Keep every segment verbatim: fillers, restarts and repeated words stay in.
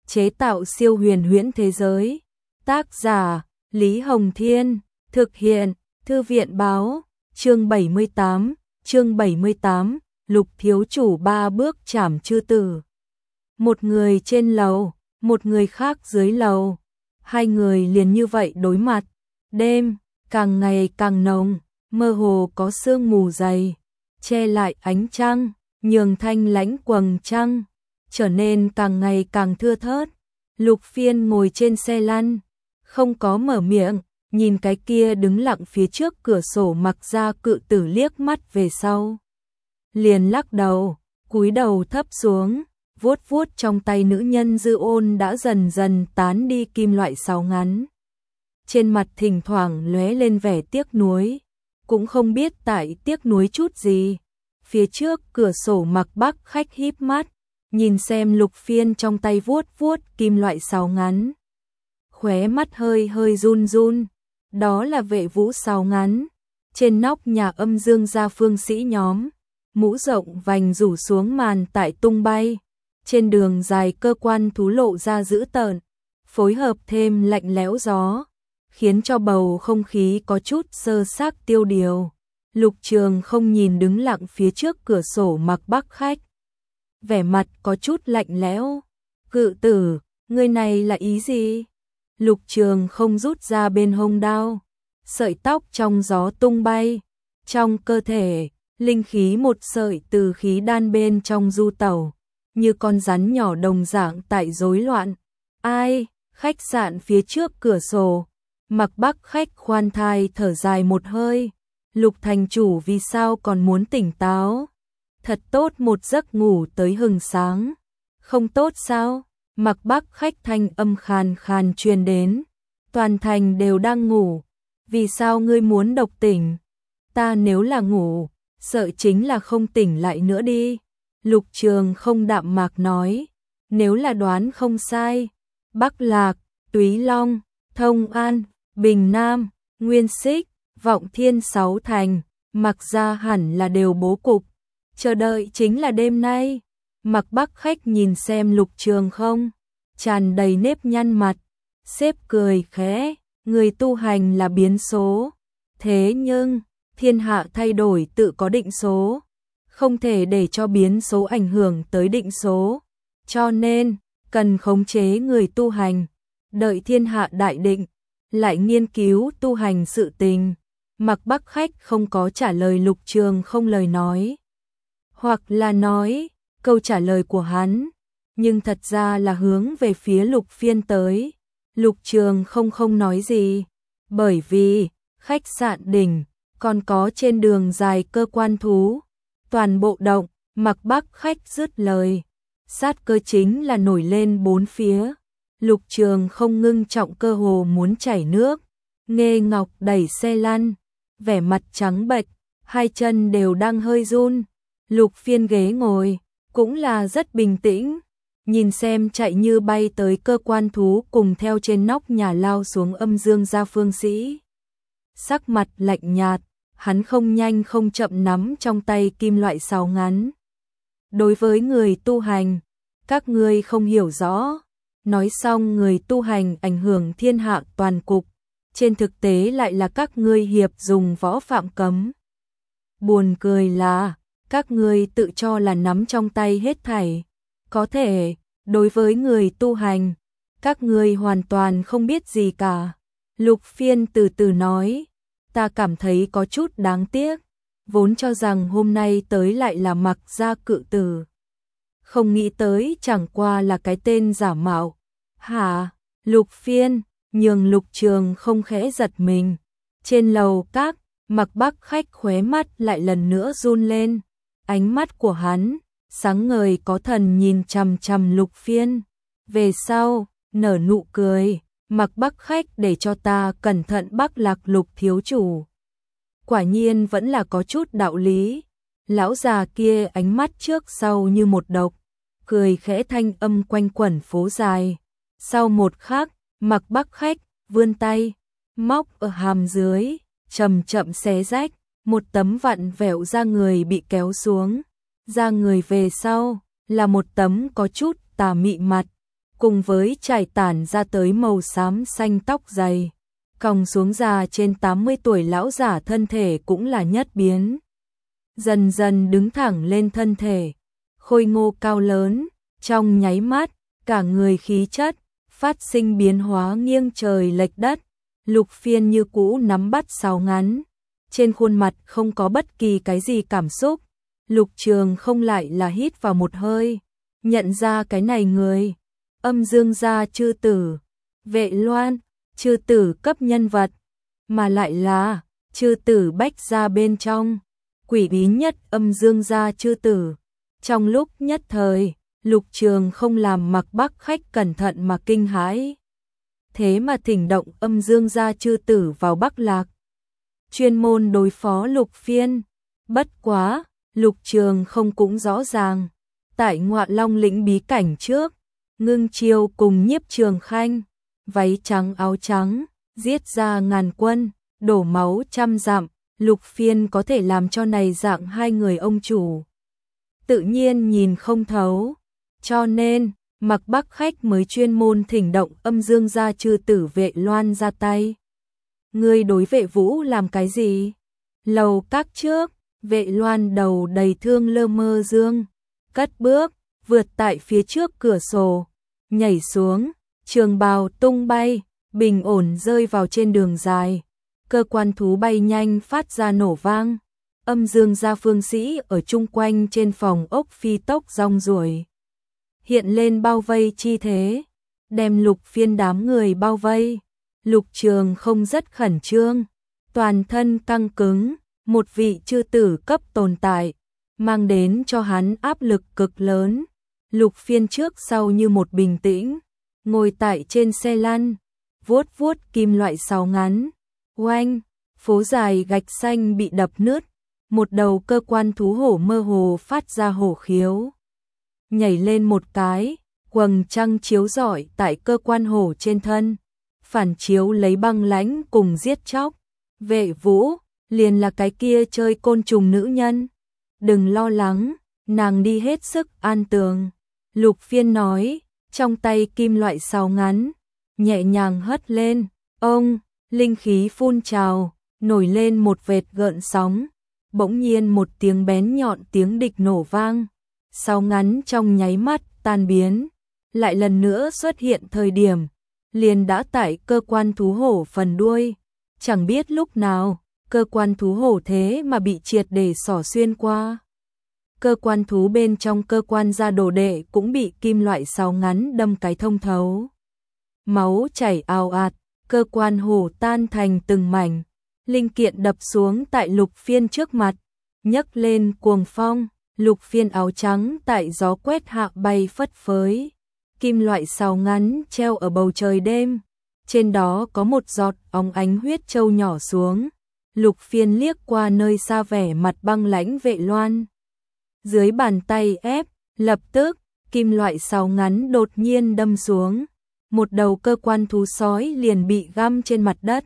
chế tạo siêu huyền huyễn thế giới. Tác giả Lý Hồng Thiên, thực hiện Thư viện Báo. Chương bảy mươi tám, chương bảy mươi tám, Lục thiếu chủ ba bước trảm chư tử. Một người trên lầu, một người khác dưới lầu. Hai người liền như vậy đối mặt. Đêm càng ngày càng nồng, mơ hồ có sương mù dày, che lại ánh trăng, nhường thanh lãnh quầng trăng trở nên càng ngày càng thưa thớt. Lục Phiên ngồi trên xe lăn, không có mở miệng, nhìn cái kia đứng lặng phía trước cửa sổ mặc ra cự tử liếc mắt về sau. Liền lắc đầu, cúi đầu thấp xuống, vuốt vuốt trong tay nữ nhân dư ôn đã dần dần tán đi kim loại sáo ngắn. Trên mặt thỉnh thoảng lóe lên vẻ tiếc nuối, cũng không biết tại tiếc nuối chút gì. Phía trước cửa sổ Mặc Bắc khách híp mắt, nhìn xem Lục Phiên trong tay vuốt vuốt kim loại sáo ngắn. Khóe mắt hơi hơi run run, đó là Vệ Vũ sáo ngắn. Trên nóc nhà âm dương gia phương sĩ nhóm, mũ rộng vành rủ xuống màn tại tung bay. Trên đường dài cơ quan thú lộ ra dữ tợn, phối hợp thêm lạnh lẽo gió, khiến cho bầu không khí có chút sơ xác tiêu điều. Lục Trường không nhìn đứng lặng phía trước cửa sổ Mặc Bắc khách, vẻ mặt có chút lạnh lẽo. Cự tử, người này là ý gì? Lục Trường không rút ra bên hông đao, sợi tóc trong gió tung bay, trong cơ thể, linh khí một sợi từ khí đan bên trong du tẩu, như con rắn nhỏ đồng dạng tại rối loạn. Ai? Khách sạn phía trước cửa sổ, Mặc Bắc khách khoan thai thở dài một hơi. Lục thành chủ vì sao còn muốn tỉnh táo? Thật tốt một giấc ngủ tới hừng sáng. Không tốt sao? Mặc Bắc khách thanh âm khàn khàn truyền đến. Toàn thành đều đang ngủ. Vì sao ngươi muốn độc tỉnh? Ta nếu là ngủ, sợ chính là không tỉnh lại nữa đi. Lục Trường không đạm mạc nói. Nếu là đoán không sai, Bắc Lạc, Túy Long, Thông An, Bình Nam, Nguyên Xích, Vọng Thiên sáu thành, Mặc ra hẳn là đều bố cục, chờ đợi chính là đêm nay. Mặc Bắc khách nhìn xem Lục Trường không, tràn đầy nếp nhăn mặt, xếp cười khẽ, người tu hành là biến số, thế nhưng thiên hạ thay đổi tự có định số, không thể để cho biến số ảnh hưởng tới định số, cho nên cần khống chế người tu hành, đợi thiên hạ đại định lại nghiên cứu tu hành sự tình. Mặc Bắc khách không có trả lời Lục Trường không lời nói, hoặc là nói câu trả lời của hắn, nhưng thật ra là hướng về phía Lục Phiên tới. Lục Trường không không nói gì, bởi vì khách sạn đỉnh còn có trên đường dài cơ quan thú, toàn bộ động. Mặc Bắc khách dứt lời, sát cơ chính là nổi lên bốn phía. Lục Trường không ngưng trọng cơ hồ muốn chảy nước. Nghê Ngọc đẩy xe lăn, vẻ mặt trắng bệch, hai chân đều đang hơi run. Lục Phiên ghế ngồi cũng là rất bình tĩnh, nhìn xem chạy như bay tới cơ quan thú cùng theo trên nóc nhà lao xuống âm dương gia phương sĩ. Sắc mặt lạnh nhạt, hắn không nhanh không chậm nắm trong tay kim loại sáo ngắn. Đối với người tu hành, các ngươi không hiểu rõ. Nói xong người tu hành ảnh hưởng thiên hạ toàn cục, trên thực tế lại là các ngươi hiệp dùng võ phạm cấm. Buồn cười là, các ngươi tự cho là nắm trong tay hết thảy. Có thể, đối với người tu hành, các ngươi hoàn toàn không biết gì cả. Lục Phiên từ từ nói, ta cảm thấy có chút đáng tiếc, vốn cho rằng hôm nay tới lại là Mặc gia cự tử. Không nghĩ tới chẳng qua là cái tên giả mạo. Hả? Lục Phiên, nhường Lục Trường không khẽ giật mình. Trên lầu các, Mặc Bắc khách khóe mắt lại lần nữa run lên. Ánh mắt của hắn, sáng ngời có thần nhìn chằm chằm Lục Phiên. Về sau, nở nụ cười, Mặc Bắc khách để cho ta cẩn thận Bắc Lạc Lục thiếu chủ. Quả nhiên vẫn là có chút đạo lý. Lão già kia ánh mắt trước sau như một độc, cười khẽ thanh âm quanh quẩn phố dài. Sau một khắc, Mặc Bắc khách vươn tay, móc ở hàm dưới, chậm chậm xé rách, một tấm vặn vẹo da người bị kéo xuống. Da người về sau là một tấm có chút tà mị mặt, cùng với trải tản ra tới màu xám xanh tóc dày, còng xuống già trên tám mươi tuổi lão giả thân thể cũng là nhất biến. Dần dần đứng thẳng lên thân thể, khôi ngô cao lớn, trong nháy mắt, cả người khí chất, phát sinh biến hóa nghiêng trời lệch đất. Lục Phiên như cũ nắm bắt sáo ngắn, trên khuôn mặt không có bất kỳ cái gì cảm xúc. Lục Trường không lại là hít vào một hơi, nhận ra cái này người, Âm Dương gia chư tử, Vệ Loan, chư tử cấp nhân vật, mà lại là chư tử Bách gia bên trong, quỷ bí nhất Âm Dương gia chư tử. Trong lúc nhất thời, Lục Trường không làm Mặc Bắc khách cẩn thận mà kinh hãi. Thế mà thỉnh động Âm Dương gia chư tử vào Bắc Lạc, chuyên môn đối phó Lục Phiên. Bất quá, Lục Trường không cũng rõ ràng, tại Ngọa Long lĩnh bí cảnh trước, Ngưng Chiêu cùng Nhiếp Trường Khanh, váy trắng áo trắng, giết ra ngàn quân, đổ máu trăm dặm, Lục Phiên có thể làm cho này dạng hai người ông chủ tự nhiên nhìn không thấu, cho nên Mặc Bắc khách mới chuyên môn thỉnh động Âm Dương gia chư tử Vệ Loan ra tay. Ngươi đối Vệ Vũ làm cái gì? Lầu các trước, Vệ Loan đầu đầy thương lơ mơ dương, cất bước, vượt tại phía trước cửa sổ, nhảy xuống, trường bào tung bay, bình ổn rơi vào trên đường dài. Cơ quan thú bay nhanh phát ra nổ vang. Âm Dương gia phương sĩ ở chung quanh trên phòng ốc phi tốc rong ruổi, hiện lên bao vây chi thế, đem Lục Phiên đám người bao vây. Lục Trường không rất khẩn trương, toàn thân căng cứng, một vị chư tử cấp tồn tại, mang đến cho hắn áp lực cực lớn. Lục Phiên trước sau như một bình tĩnh, ngồi tại trên xe lăn, vuốt vuốt kim loại sáo ngắn, oanh, phố dài gạch xanh bị đập nứt, một đầu cơ quan thú hổ mơ hồ phát ra hổ khiếu, nhảy lên một cái, quầng trăng chiếu rọi tại cơ quan hổ trên thân, phản chiếu lấy băng lãnh cùng giết chóc. Vệ Vũ, liền là cái kia chơi côn trùng nữ nhân. Đừng lo lắng, nàng đi hết sức an tường. Lục Phiên nói, trong tay kim loại sáo ngắn, nhẹ nhàng hất lên, ông, linh khí phun trào, nổi lên một vệt gợn sóng. Bỗng nhiên một tiếng bén nhọn tiếng địch nổ vang, sáo ngắn trong nháy mắt tan biến, lại lần nữa xuất hiện thời điểm, liền đã tại cơ quan thú hổ phần đuôi. Chẳng biết lúc nào, cơ quan thú hổ thế mà bị triệt để xỏ xuyên qua. Cơ quan thú bên trong cơ quan da đồ đệ cũng bị kim loại sáo ngắn đâm cái thông thấu. Máu chảy ào ạt, cơ quan hổ tan thành từng mảnh, linh kiện đập xuống tại Lục Phiên trước mặt, nhấc lên cuồng phong. Lục Phiên áo trắng tại gió quét hạ bay phất phới, kim loại sáo ngắn treo ở bầu trời đêm, trên đó có một giọt óng ánh huyết châu nhỏ xuống. Lục Phiên liếc qua nơi xa vẻ mặt băng lãnh Vệ Loan, dưới bàn tay ép, lập tức kim loại sáo ngắn đột nhiên đâm xuống, một đầu cơ quan thú sói liền bị găm trên mặt đất,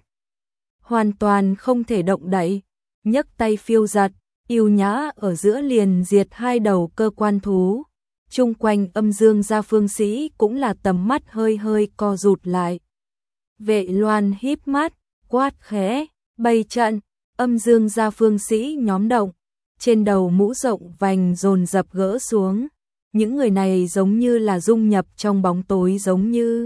hoàn toàn không thể động đậy, nhấc tay phiêu giật, yêu nhã ở giữa liền diệt hai đầu cơ quan thú. Chung quanh Âm Dương gia phương sĩ cũng là tầm mắt hơi hơi co rụt lại. Vệ Loan híp mắt, quát khẽ, bày trận. Âm Dương gia phương sĩ nhóm động, trên đầu mũ rộng vành dồn dập gỡ xuống. Những người này giống như là dung nhập trong bóng tối, giống như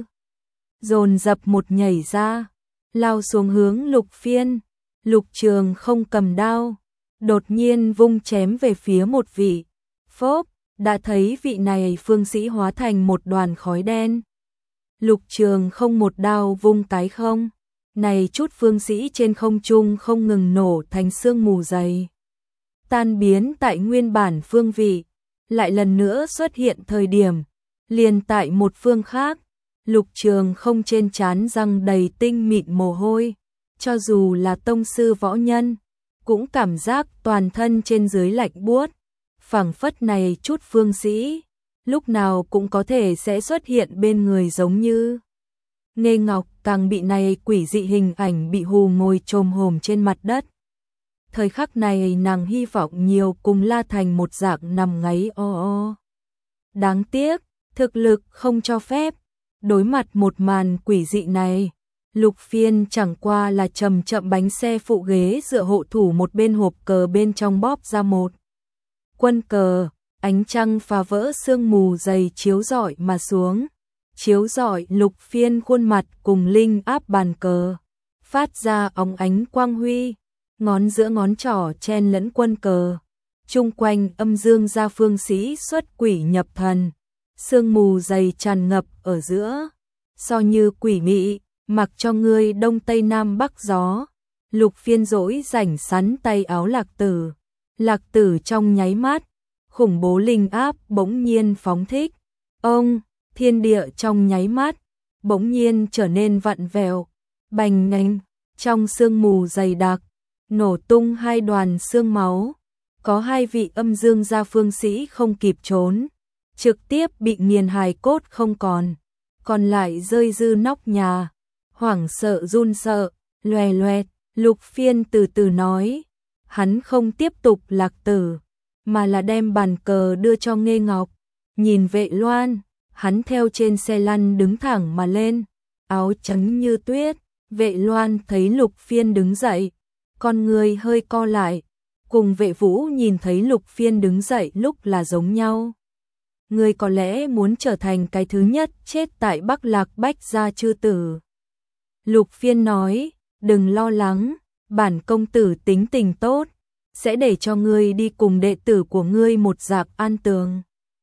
dồn dập một nhảy ra, lao xuống hướng Lục Phiên. Lục Trường không cầm đao, đột nhiên vung chém về phía một vị. Phốp, đã thấy vị này phương sĩ hóa thành một đoàn khói đen. Lục Trường không một đao vung cái không, này chút phương sĩ trên không trung không ngừng nổ thành sương mù dày, tan biến tại nguyên bản phương vị, lại lần nữa xuất hiện thời điểm, liền tại một phương khác. Lục Trường không trên trán răng đầy tinh mịn mồ hôi, cho dù là tông sư võ nhân, cũng cảm giác toàn thân trên dưới lạnh buốt, phảng phất này chút phương sĩ, lúc nào cũng có thể sẽ xuất hiện bên người giống như. Nghê Ngọc càng bị này quỷ dị hình ảnh bị hù ngồi chồm hổm trên mặt đất. Thời khắc này nàng hy vọng nhiều cùng La Thành một dạng nằm ngáy o o. Đáng tiếc, thực lực không cho phép, Đối mặt một màn quỷ dị này, Lục Phiên chẳng qua là chậm chậm bánh xe phụ ghế dựa hộ thủ một bên hộp cờ bên trong bóp ra một quân cờ, ánh trăng phá vỡ sương mù dày chiếu rọi mà xuống, chiếu rọi Lục Phiên khuôn mặt cùng linh áp bàn cờ, phát ra óng ánh quang huy, ngón giữa ngón trỏ chen lẫn quân cờ, chung quanh âm dương gia phương sĩ xuất quỷ nhập thần, sương mù dày tràn ngập ở giữa, so như quỷ mị, mặc cho ngươi đông tây nam bắc gió. Lục Phiên dỗi rảnh sắn tay áo Lạc Tử, Lạc Tử trong nháy mắt, khủng bố linh áp bỗng nhiên phóng thích, ông, thiên địa trong nháy mắt, bỗng nhiên trở nên vặn vẹo, bành nhánh, trong sương mù dày đặc, nổ tung hai đoàn xương máu, có hai vị âm dương gia phương sĩ không kịp trốn, trực tiếp bị nghiền hài cốt không còn, còn lại rơi dư nóc nhà, hoảng sợ run sợ, loè loẹt. Lục Phiên từ từ nói, hắn không tiếp tục Lạc Tử, mà là đem bàn cờ đưa cho Nghê Ngọc, nhìn Vệ Loan, hắn theo trên xe lăn đứng thẳng mà lên, áo trắng như tuyết. Vệ Loan thấy Lục Phiên đứng dậy, con người hơi co lại, cùng Vệ Vũ nhìn thấy Lục Phiên đứng dậy lúc là giống nhau. Người có lẽ muốn trở thành cái thứ nhất chết tại Bắc Lạc Bách gia chư tử. Lục Phiên nói, đừng lo lắng, bản công tử tính tình tốt, sẽ để cho ngươi đi cùng đệ tử của ngươi một dạp an tường.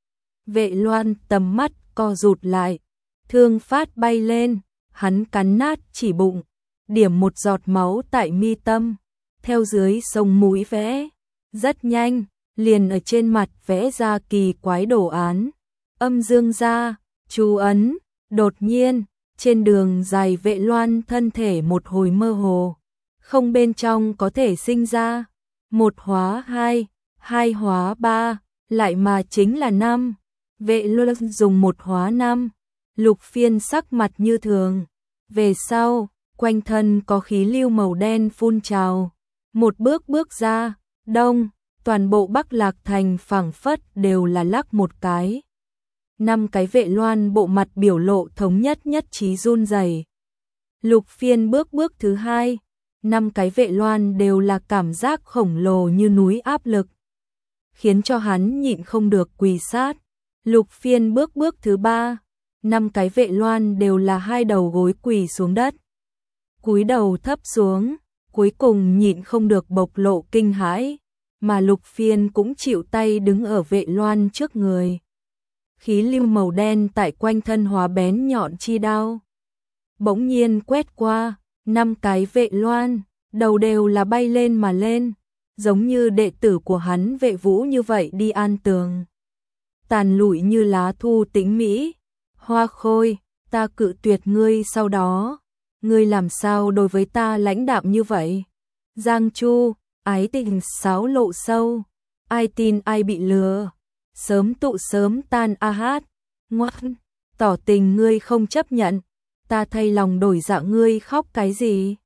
Vệ Loan tầm mắt co rụt lại, thương phát bay lên, hắn cắn nát chỉ bụng, điểm một giọt máu tại mi tâm, theo dưới sông mũi vẽ, rất nhanh, liền ở trên mặt vẽ ra kỳ quái đồ án, âm dương gia, chú ấn, đột nhiên, trên đường dài Vệ Loan thân thể một hồi mơ hồ, không bên trong có thể sinh ra, một hóa hai, hai hóa ba, lại mà chính là năm, Vệ Loan dùng một hóa năm, Lục Phiên sắc mặt như thường, về sau, quanh thân có khí lưu màu đen phun trào, một bước bước ra, đông, toàn bộ Bắc Lạc Thành phảng phất đều là lắc một cái. Năm cái Vệ Loan bộ mặt biểu lộ thống nhất nhất trí run rẩy. Lục Phiên bước bước thứ hai, năm cái Vệ Loan đều là cảm giác khổng lồ như núi áp lực, khiến cho hắn nhịn không được quỳ sát. Lục Phiên bước bước thứ ba, năm cái Vệ Loan đều là hai đầu gối quỳ xuống đất, cúi đầu thấp xuống, cuối cùng nhịn không được bộc lộ kinh hãi, mà Lục Phiên cũng chịu tay đứng ở Vệ Loan trước người. Khí lưu màu đen tại quanh thân hóa bén nhọn chi đao, bỗng nhiên quét qua, năm cái Vệ Loan, đầu đều là bay lên mà lên, giống như đệ tử của hắn Vệ Vũ như vậy đi an tường. Tàn lụi như lá thu tĩnh mỹ, Hoa Khôi, ta cự tuyệt ngươi sau đó, ngươi làm sao đối với ta lãnh đạm như vậy? Giang Chu, ái tình sáo lộ sâu, ai tin ai bị lừa, sớm tụ sớm tan a hát, ngoan, tỏ tình ngươi không chấp nhận, ta thay lòng đổi dạ ngươi khóc cái gì?